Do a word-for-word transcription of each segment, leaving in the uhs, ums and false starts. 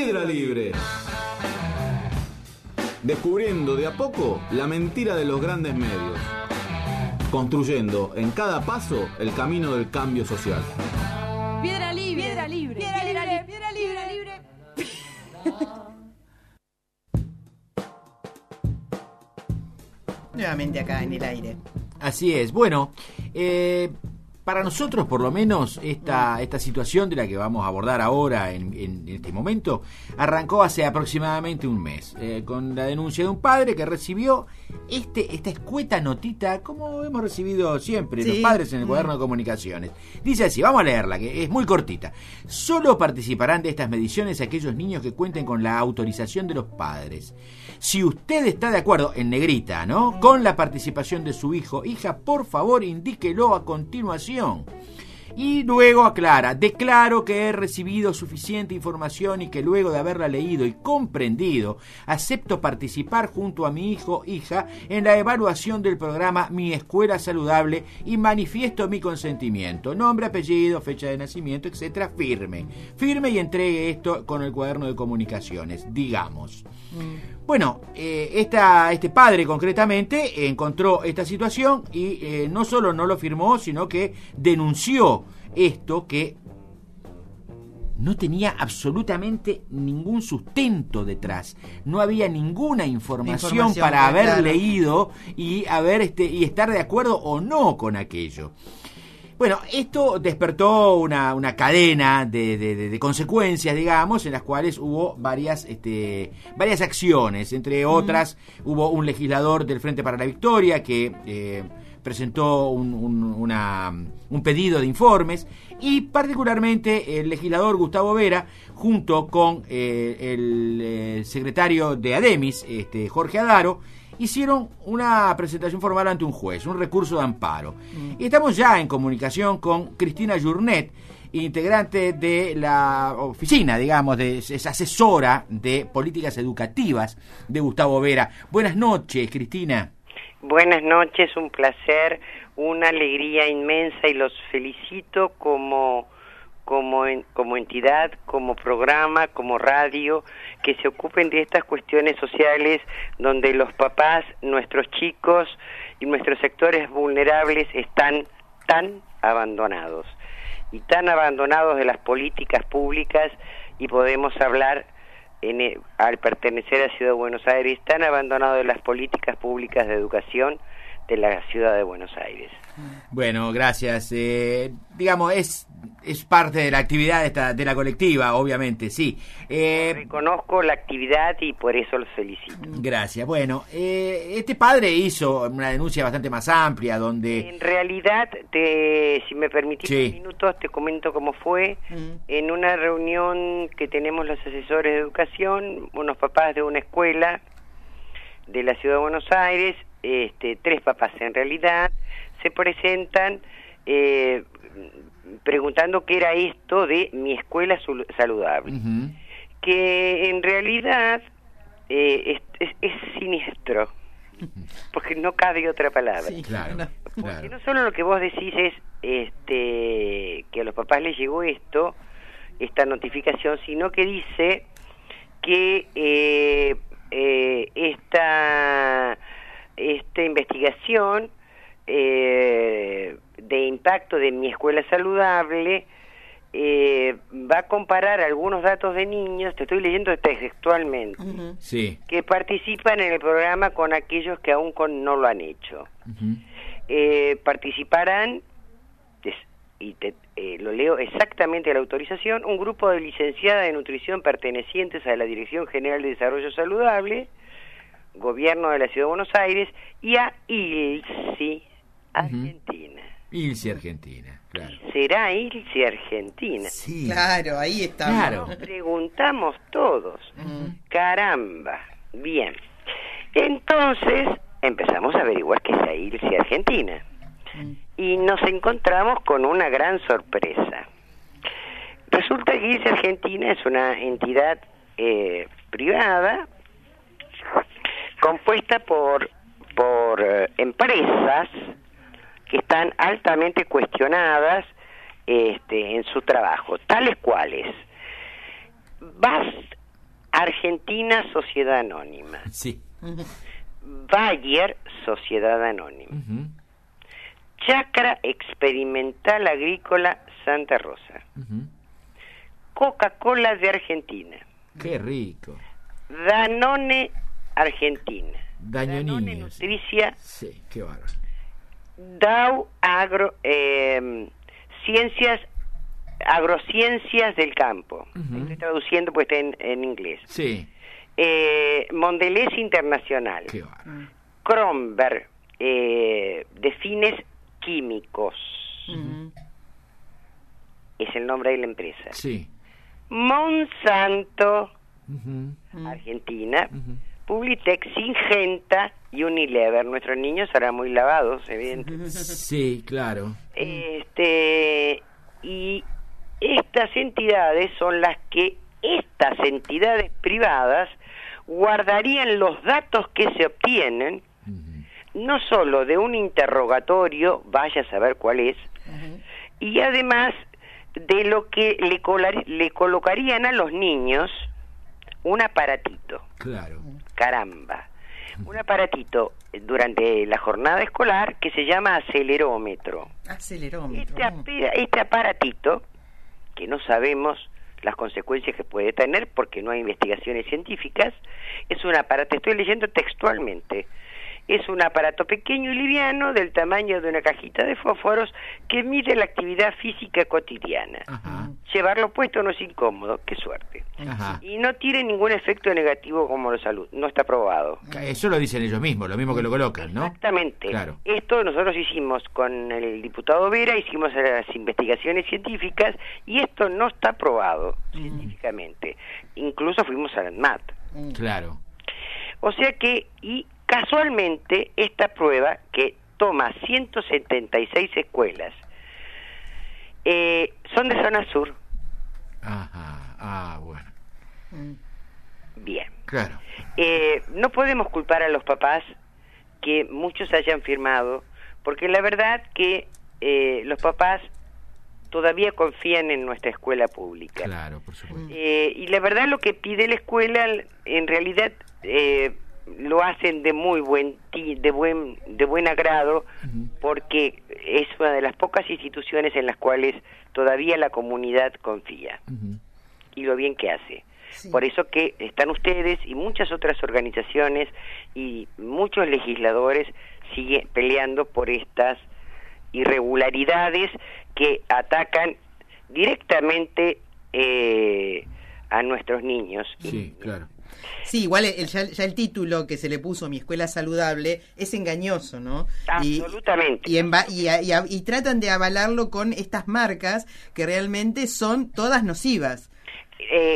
Piedra Libre. Descubriendo de a poco la mentira de los grandes medios. Construyendo en cada paso el camino del cambio social. Piedra Libre. Piedra Libre. Piedra Libre. Piedra Libre. Libre. Nuevamente acá en el aire. Así es. Bueno, eh, para nosotros por lo menos esta, esta situación de la que vamos a abordar ahora en, en este momento arrancó hace aproximadamente un mes, eh, con la denuncia de un padre que recibió este, esta escueta notita como hemos recibido siempre, sí, los padres en el cuaderno de comunicaciones. Dice así, vamos a leerla, que es muy cortita. Solo participarán de estas mediciones aquellos niños que cuenten con la autorización de los padres. Si usted está de acuerdo, en negrita, ¿no?, con la participación de su hijo, hija, por favor indíquelo a continuación. Y luego aclara, declaro que he recibido suficiente información y que luego de haberla leído y comprendido, acepto participar junto a mi hijo, hija, en la evaluación del programa Mi Escuela Saludable y manifiesto mi consentimiento, nombre, apellido, fecha de nacimiento, etcétera, firme. Firme y entregue esto con el cuaderno de comunicaciones, digamos. Mm. Bueno, eh, esta, este padre concretamente encontró esta situación y eh, no solo no lo firmó, sino que denunció esto que no tenía absolutamente ningún sustento detrás. No había ninguna información, información para haber claro. leído y, haber este, y estar de acuerdo o no con aquello. Bueno, esto despertó una, una cadena de, de, de, de consecuencias, digamos, en las cuales hubo varias, este, varias acciones. Entre otras, mm. hubo un legislador del Frente para la Victoria que eh, presentó un, un, una, un pedido de informes y particularmente el legislador Gustavo Vera, junto con eh, el eh, secretario de ADEMIS, este, Jorge Adaro, hicieron una presentación formal ante un juez, un recurso de amparo. Mm. Y estamos ya en comunicación con Cristina Journet, integrante de la oficina, digamos, de, es asesora de políticas educativas de Gustavo Vera. Buenas noches, Cristina. Buenas noches, un placer, una alegría inmensa y los felicito como... Como, en, como entidad, como programa, como radio, que se ocupen de estas cuestiones sociales donde los papás, nuestros chicos y nuestros sectores vulnerables están tan abandonados y tan abandonados de las políticas públicas, y podemos hablar en el, al pertenecer a Ciudad de Buenos Aires, tan abandonados de las políticas públicas de educación de la Ciudad de Buenos Aires. Bueno, gracias. Eh, digamos, es es parte de la actividad de, esta, de la colectiva, obviamente, sí. Eh, Reconozco la actividad y por eso los felicito. Gracias. Bueno, eh, este padre hizo una denuncia bastante más amplia, donde... En realidad, te, si me permitís sí. unos minutos, te comento cómo fue. Mm. En una reunión que tenemos los asesores de educación, unos papás de una escuela de la Ciudad de Buenos Aires, este, tres papás en realidad, se presentan eh, preguntando qué era esto de Mi Escuela Saludable, uh-huh. que en realidad eh, es, es, es siniestro, porque no cabe otra palabra. Sí, claro, porque claro. no solo lo que vos decís es este, que a los papás les llegó esto, esta notificación, sino que dice que eh, eh, esta, esta investigación eh, de impacto de Mi Escuela Saludable eh, va a comparar algunos datos de niños, te estoy leyendo textualmente, uh-huh. sí. que participan en el programa con aquellos que aún con, no lo han hecho. Uh-huh. Eh, participarán, y te, eh, lo leo exactamente a la autorización, un grupo de licenciadas de nutrición pertenecientes a la Dirección General de Desarrollo Saludable, Gobierno de la Ciudad de Buenos Aires, y a I L S I Argentina. Uh-huh. I L S I Argentina, claro. ¿Será I L S I Argentina? Sí. Claro, ahí estamos. Claro. Nos preguntamos todos. Uh-huh. Caramba. Bien. Entonces, empezamos a averiguar qué es la I L S I Argentina. Uh-huh. Y nos encontramos con una gran sorpresa. Resulta que I L S I Argentina es una entidad eh, privada compuesta por, por eh, empresas que están altamente cuestionadas este, en su trabajo, tales cuales Bast Argentina Sociedad Anónima. Sí. Bayer Sociedad Anónima. Uh-huh. Chacra Experimental Agrícola Santa Rosa. Uh-huh. Coca-Cola de Argentina. Qué rico. Danone Argentina. Daño Danone niños. Nutricia. Sí, qué bárbaro. Dow Agro eh, Ciencias Agrociencias del Campo. Uh-huh. Estoy traduciendo pues está en, en inglés. Sí. Eh, Mondelez Internacional. Qué bárbaro. Kronberg eh, de fines químicos. Ujú. Es el nombre de la empresa. Sí. Monsanto, Uh-huh. Argentina. Uh-huh. Publitex, Syngenta y Unilever. Nuestros niños serán muy lavados, evidentemente. Sí, claro. Este, y estas entidades son las que estas entidades privadas guardarían los datos que se obtienen, Uh-huh. no solo de un interrogatorio, vaya a saber cuál es, Ujú. y además de lo que le, colar- le colocarían a los niños un aparatito. Claro. Caramba, un aparatito durante la jornada escolar que se llama acelerómetro. Acelerómetro. Este, ape- este aparatito, que no sabemos las consecuencias que puede tener porque no hay investigaciones científicas, es un aparato, estoy leyendo textualmente, es un aparato pequeño y liviano del tamaño de una cajita de fósforos que mide la actividad física cotidiana. Ajá. Llevarlo puesto no es incómodo, qué suerte. Ajá. Y no tiene ningún efecto negativo como la salud, no está probado. Eso lo dicen ellos mismos, lo mismo que lo colocan, ¿no? Exactamente. Claro. Esto nosotros hicimos con el diputado Vera, hicimos las investigaciones científicas y esto no está probado científicamente. Incluso fuimos a la ANMAT. Claro. O sea que, y casualmente, esta prueba que toma ciento setenta y seis escuelas, eh, son de zona sur. Ajá. Ah, bueno. Bien. Claro. Eh, no podemos culpar a los papás que muchos hayan firmado, porque la verdad que eh, los papás todavía confían en nuestra escuela pública. Claro, por supuesto. Eh, y la verdad lo que pide la escuela, en realidad eh, lo hacen de muy buen ti- de buen de buen agrado, Ujú. porque es una de las pocas instituciones en las cuales todavía la comunidad confía Ujú. y lo bien que hace. Sí. Por eso que están ustedes y muchas otras organizaciones y muchos legisladores siguen peleando por estas irregularidades que atacan directamente eh, a nuestros niños. Sí, claro. Sí, igual el, ya, ya el título que se le puso Mi Escuela Saludable es engañoso, ¿no? Y- Absolutamente. Y, en ba- y, a- y a- y tratan de avalarlo con estas marcas que realmente son todas nocivas. Eh,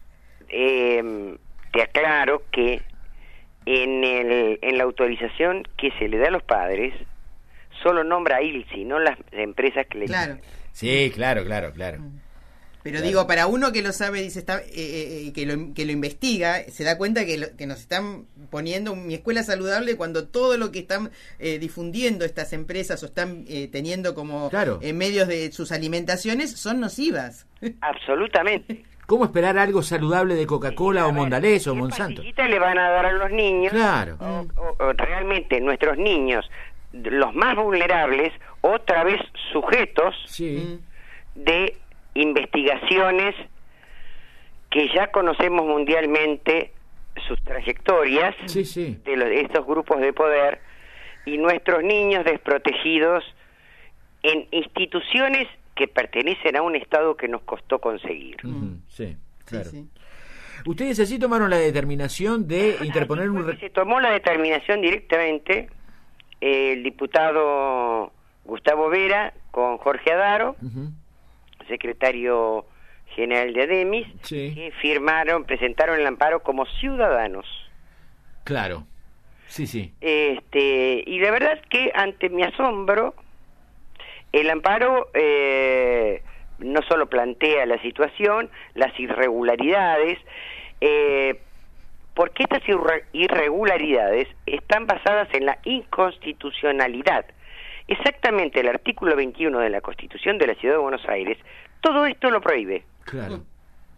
eh, te aclaro que en, el, en la autorización que se le da a los padres, solo nombra a I L S I, no las empresas que le... Claro. Sí, claro, claro, claro. Pero Claro. digo, para uno que lo sabe, dice, está, eh, eh, que, lo, que lo investiga, se da cuenta que, lo- que nos están poniendo un- mi escuela saludable cuando todo lo que están eh, difundiendo estas empresas o están eh, teniendo como Claro. en medios de sus alimentaciones son nocivas. Absolutamente. ¿Cómo esperar algo saludable de Coca-Cola A o ver, Mondelez o ¿qué Monsanto? pastillita le van a dar a los niños? Claro. O, o- o realmente nuestros niños, los más vulnerables, otra vez sujetos Sí. de investigaciones que ya conocemos mundialmente sus trayectorias Sí, sí. de, los- de estos grupos de poder y nuestros niños desprotegidos en instituciones que pertenecen a un Estado que nos costó conseguir. Ujú, sí, claro. Sí, sí. Ustedes así tomaron la determinación de interponer un... Después re- que se tomó la determinación directamente eh, el diputado Gustavo Vera con Jorge Adaro, Ujú, secretario general de ADEMIS, Sí. que firmaron, presentaron el amparo como ciudadanos. Claro. Sí, sí. Este, y la verdad que ante mi asombro, el amparo eh, no solo plantea la situación, las irregularidades, eh, porque estas irre- irregularidades están basadas en la inconstitucionalidad. Exactamente el artículo veintiuno de la Constitución de la Ciudad de Buenos Aires, todo esto lo prohíbe. Claro.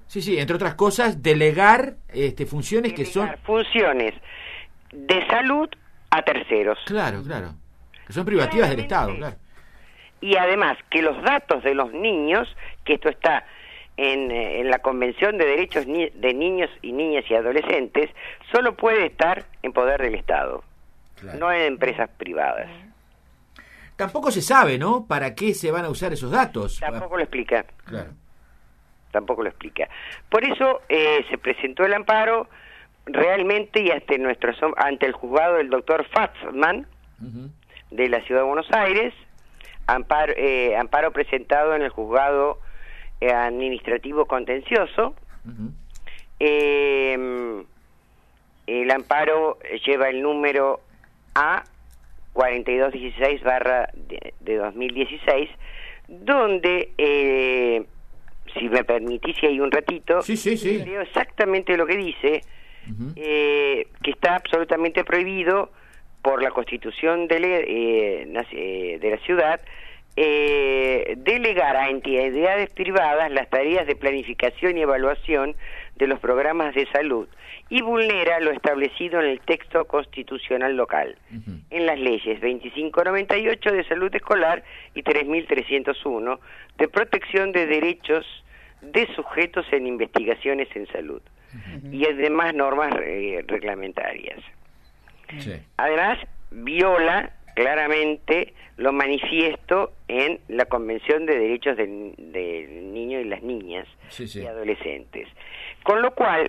Sí, sí, entre otras cosas, delegar este, funciones delegar que son... funciones de salud a terceros. Claro, claro. Que son privativas del Estado, claro. Y además que los datos de los niños, que esto está en, en la Convención de Derechos Ni- de Niños y Niñas y Adolescentes, solo puede estar en poder del Estado, Claro. no en empresas privadas. Tampoco se sabe, ¿no? ¿Para qué se van a usar esos datos? Tampoco lo explica. Claro. Tampoco lo explica. Por eso eh, se presentó el amparo realmente y ante, nuestro, ante el juzgado del doctor Fatzman, uh-huh, de la Ciudad de Buenos Aires, amparo, eh, amparo presentado en el juzgado eh, administrativo contencioso. Uh-huh. eh, el amparo lleva el número A cuarenta y dos dieciséis barra de dos mil dieciséis, donde... Eh, si me permitís, si hay un ratito, sí, sí, sí. leo exactamente lo que dice, uh-huh, eh, que está absolutamente prohibido por la Constitución de, eh, de la ciudad eh, delegar a entidades privadas las tareas de planificación y evaluación de los programas de salud y vulnera lo establecido en el texto constitucional local, uh-huh, en las leyes veinticinco noventa y ocho de salud escolar y tres mil trescientos uno de protección de derechos de sujetos en investigaciones en salud, uh-huh, y demás normas eh, reglamentarias. Sí. Además, viola claramente lo manifiesto en la Convención de Derechos del, del Niño y las Niñas, sí, sí, y Adolescentes. Con lo cual,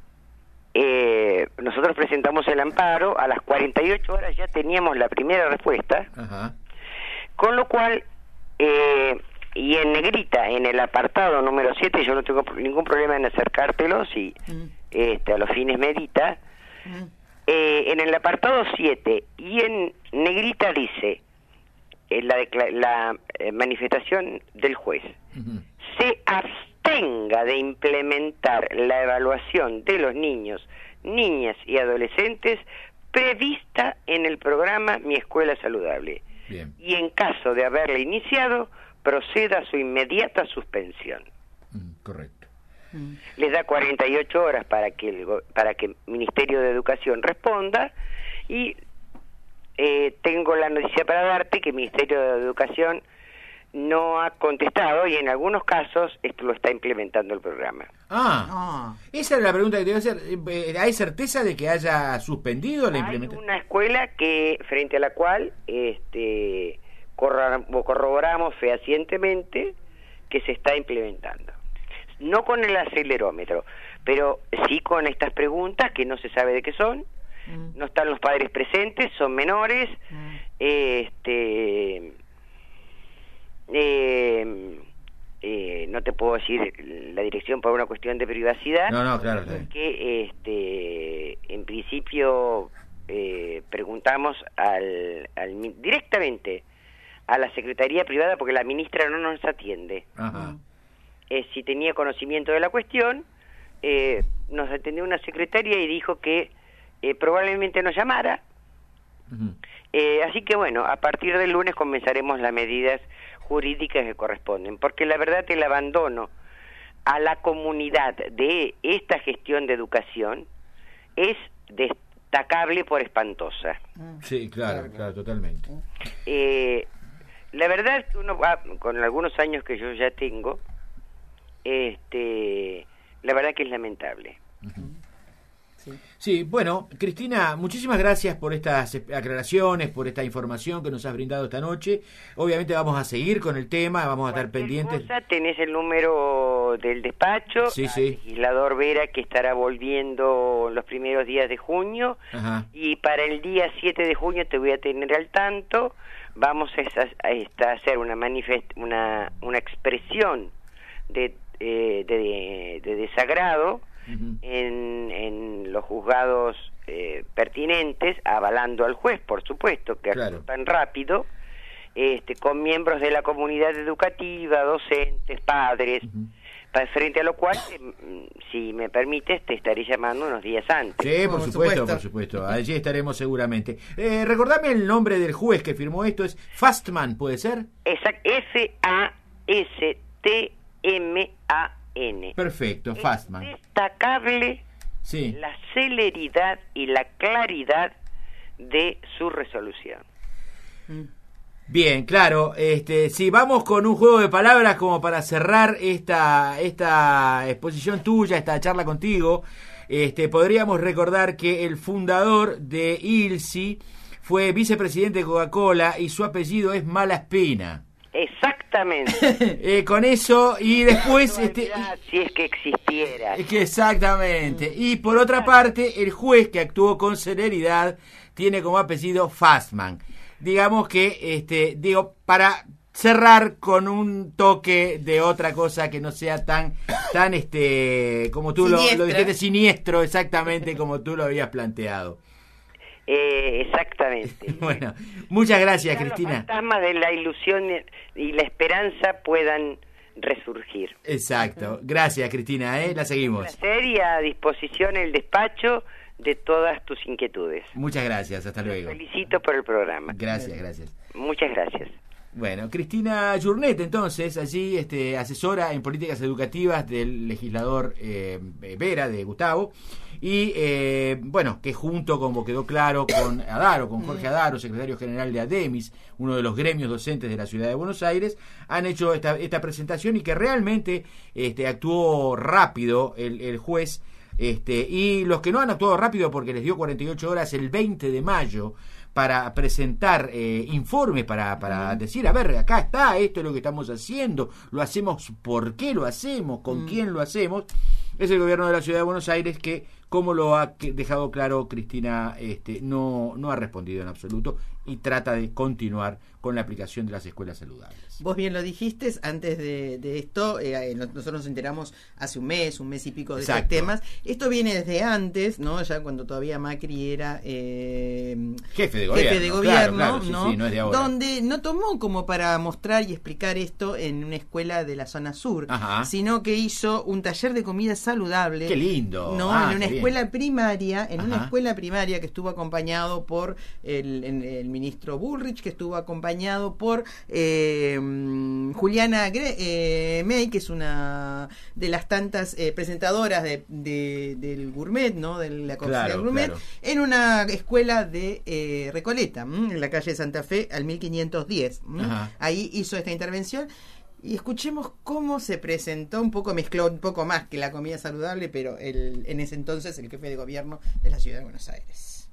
eh, nosotros presentamos el amparo, a las cuarenta y ocho horas ya teníamos la primera respuesta, uh-huh, con lo cual... Eh, y en negrita, en el apartado número siete, yo no tengo ningún problema en acercártelo, si mm. este, a los fines medita, mm. eh, en el apartado siete, y en negrita dice, eh, la, la eh, manifestación del juez, uh-huh, se abstenga de implementar la evaluación de los niños, niñas y adolescentes prevista en el programa Mi Escuela Saludable. Bien. Y en caso de haberla iniciado, proceda a su inmediata suspensión. Mm, correcto. Mm. Les da cuarenta y ocho horas para que el, para que el Ministerio de Educación responda, y eh, tengo la noticia para darte que el Ministerio de Educación no ha contestado y en algunos casos esto lo está implementando el programa. Ah, ah. Esa es la pregunta que te iba a hacer. ¿Hay certeza de que haya suspendido la implementación? Hay una escuela que frente a la cual este corroboramos fehacientemente que se está implementando. No con el acelerómetro, pero sí con estas preguntas que no se sabe de qué son, mm. no están los padres presentes, son menores, mm. este eh, eh, no te puedo decir la dirección por una cuestión de privacidad, no, no, claro, claro. que este, en principio eh, preguntamos al, al directamente a la Secretaría Privada, porque la ministra no nos atiende. Ajá. Eh, si tenía conocimiento de la cuestión, eh, nos atendió una secretaria y dijo que eh, probablemente nos llamara. Uh-huh. Eh, así que bueno, a partir del lunes comenzaremos las medidas jurídicas que corresponden, porque la verdad el abandono a la comunidad de esta gestión de educación es destacable por espantosa. Sí, claro, claro, totalmente. Eh, la verdad es que uno va, con algunos años que yo ya tengo, este, la verdad que es lamentable. Uh-huh. Sí. Sí, bueno, Cristina, muchísimas gracias por estas aclaraciones, por esta información que nos has brindado esta noche. Obviamente vamos a seguir con el tema, vamos a estar pendientes. Cosa, tenés el número del despacho, sí, al sí. legislador Vera, que estará volviendo los primeros días de junio. Ajá. Y para el día siete de junio te voy a tener al tanto. Vamos a, esa, a, esta, a hacer una, manifest, una, una expresión de, eh, de, de desagrado. Uh-huh. en, en los juzgados eh, pertinentes, avalando al juez, por supuesto, que claro. actúa tan rápido, este, con miembros de la comunidad educativa, docentes, padres, uh-huh. para, frente a lo cual, eh, si me permites, te estaré llamando unos días antes. Sí, por, por supuesto, supuesto, por supuesto. Allí estaremos seguramente. Eh, recordame el nombre del juez que firmó esto, es Fatzman, ¿puede ser? Exacto, F A S T M A N. Perfecto, Es Fastman. destacable Sí. la celeridad y la claridad de su resolución. Bien, claro. Este, si vamos con un juego de palabras como para cerrar esta esta exposición tuya, esta charla contigo, este, podríamos recordar que el fundador de I L S I fue vicepresidente de Coca-Cola y su apellido es Malaspina. Exactamente. Eh, con eso y después este Ya, si es que existiera. es que exactamente. Y por otra parte, el juez que actuó con celeridad tiene como apellido Fastman. Digamos que, este, digo, para cerrar con un toque de otra cosa que no sea tan, tan, este, como tú lo, lo dijiste, siniestro, exactamente como tú lo habías planteado. Eh, exactamente. Bueno, muchas gracias, Ya Cristina. Los fantasmas de la ilusión y la esperanza puedan resurgir. Exacto. Gracias, Cristina, ¿eh? La seguimos. Un placer y a disposición el despacho de todas tus inquietudes. Muchas gracias, hasta luego. Felicito por el programa. Gracias, gracias. Muchas gracias. Bueno, Cristina Journet, entonces, allí este, asesora en políticas educativas del legislador eh, Vera, de Gustavo, y eh, bueno, que junto, como quedó claro, con Adaro, con Jorge Adaro, secretario general de ADEMIS, uno de los gremios docentes de la ciudad de Buenos Aires, han hecho esta, esta presentación y que realmente este, actuó rápido el, el juez. Este, y los que no han actuado rápido porque les dio cuarenta y ocho horas el veinte de mayo para presentar eh, informes, para, para decir, a ver, acá está, esto es lo que estamos haciendo, lo hacemos, ¿por qué lo hacemos? ¿Con mm. quién lo hacemos? Es el gobierno de la ciudad de Buenos Aires que, como lo ha dejado claro Cristina, este, no, no ha respondido en absoluto y trata de continuar con la aplicación de las escuelas saludables. Vos bien lo dijiste, antes de, de esto, eh, nosotros nos enteramos hace un mes, un mes y pico de Exacto. estos temas. Esto viene desde antes, ¿no? Ya cuando todavía Macri era eh, jefe de gobierno, jefe de gobierno claro, claro, sí, ¿no? Sí, no es de ahora. Donde no tomó como para mostrar y explicar esto en una escuela de la zona sur, Ajá. sino que hizo un taller de comida saludable. ¡Qué lindo! ¿No? Ah, en una qué escuela bien. primaria, en Ajá. una escuela primaria que estuvo acompañado por el, el, el ministro Bullrich, que estuvo acompañado por eh, Juliana Gre eh, May, que es una de las tantas eh, presentadoras de, de, del gourmet, ¿no? De la cocina claro, gourmet, claro. en una escuela de eh, Recoleta, ¿m? en la calle Santa Fe, al mil quinientos diez. Ahí hizo esta intervención. Y escuchemos cómo se presentó, un poco mezcló un poco más que la comida saludable, pero el, en ese entonces el jefe de gobierno de la ciudad de Buenos Aires.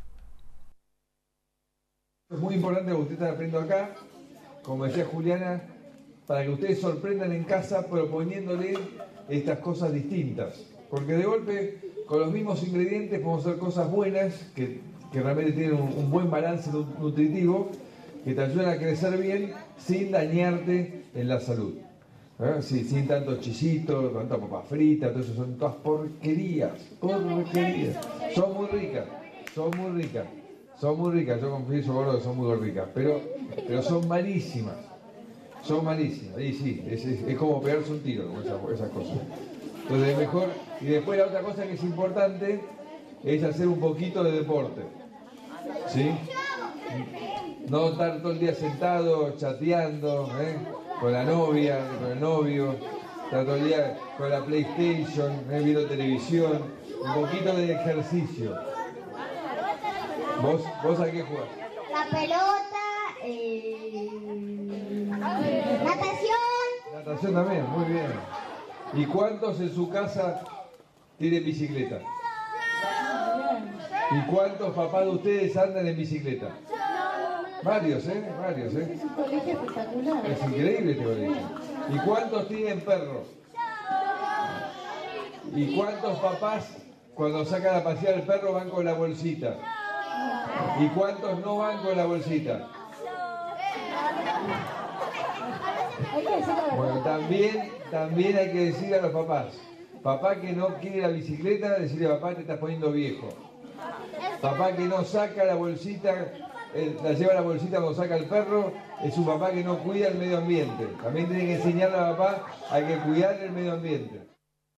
Es muy importante lo que ustedes están aprendiendo acá, como decía Juliana, para que ustedes sorprendan en casa proponiéndole estas cosas distintas. Porque de golpe, con los mismos ingredientes podemos hacer cosas buenas, que, que realmente tienen un, un buen balance nutritivo, que te ayudan a crecer bien sin dañarte en la salud. ¿Eh? Sí, sin tanto chisito, tanta papa frita, todo eso son todas porquerías, porquerías. Son muy ricas, son muy ricas, son muy ricas, yo confieso gordo que son muy ricas, pero, pero son malísimas, son malísimas, y sí, es, es, es como pegarse un tiro con esas, esas cosas. Entonces es mejor, y después la otra cosa que es importante es hacer un poquito de deporte, ¿sí? No estar todo el día sentado, chateando, ¿eh? con la novia, con el novio, estar todo el día con la PlayStation, ¿eh? viendo televisión, un poquito de ejercicio. ¿Vos, vos a qué jugás? La pelota, eh... natación. Natación también, muy bien. ¿Y cuántos en su casa tienen bicicleta? ¿Y cuántos papás de ustedes andan en bicicleta? Varios, ¿eh? Varios, ¿eh? Es un colegio espectacular. Es increíble este colegio. ¿Y cuántos tienen perros? ¿Y cuántos papás, cuando sacan a pasear al perro, van con la bolsita? ¿Y cuántos no van con la bolsita? Bueno, también, también hay que decir a los papás, papá que no quiere la bicicleta, decirle papá te estás poniendo viejo. Papá que no saca la bolsita, eh, la lleva la bolsita cuando saca el perro, es un papá que no cuida el medio ambiente. También tiene que enseñarle a papá a que cuidar el medio ambiente.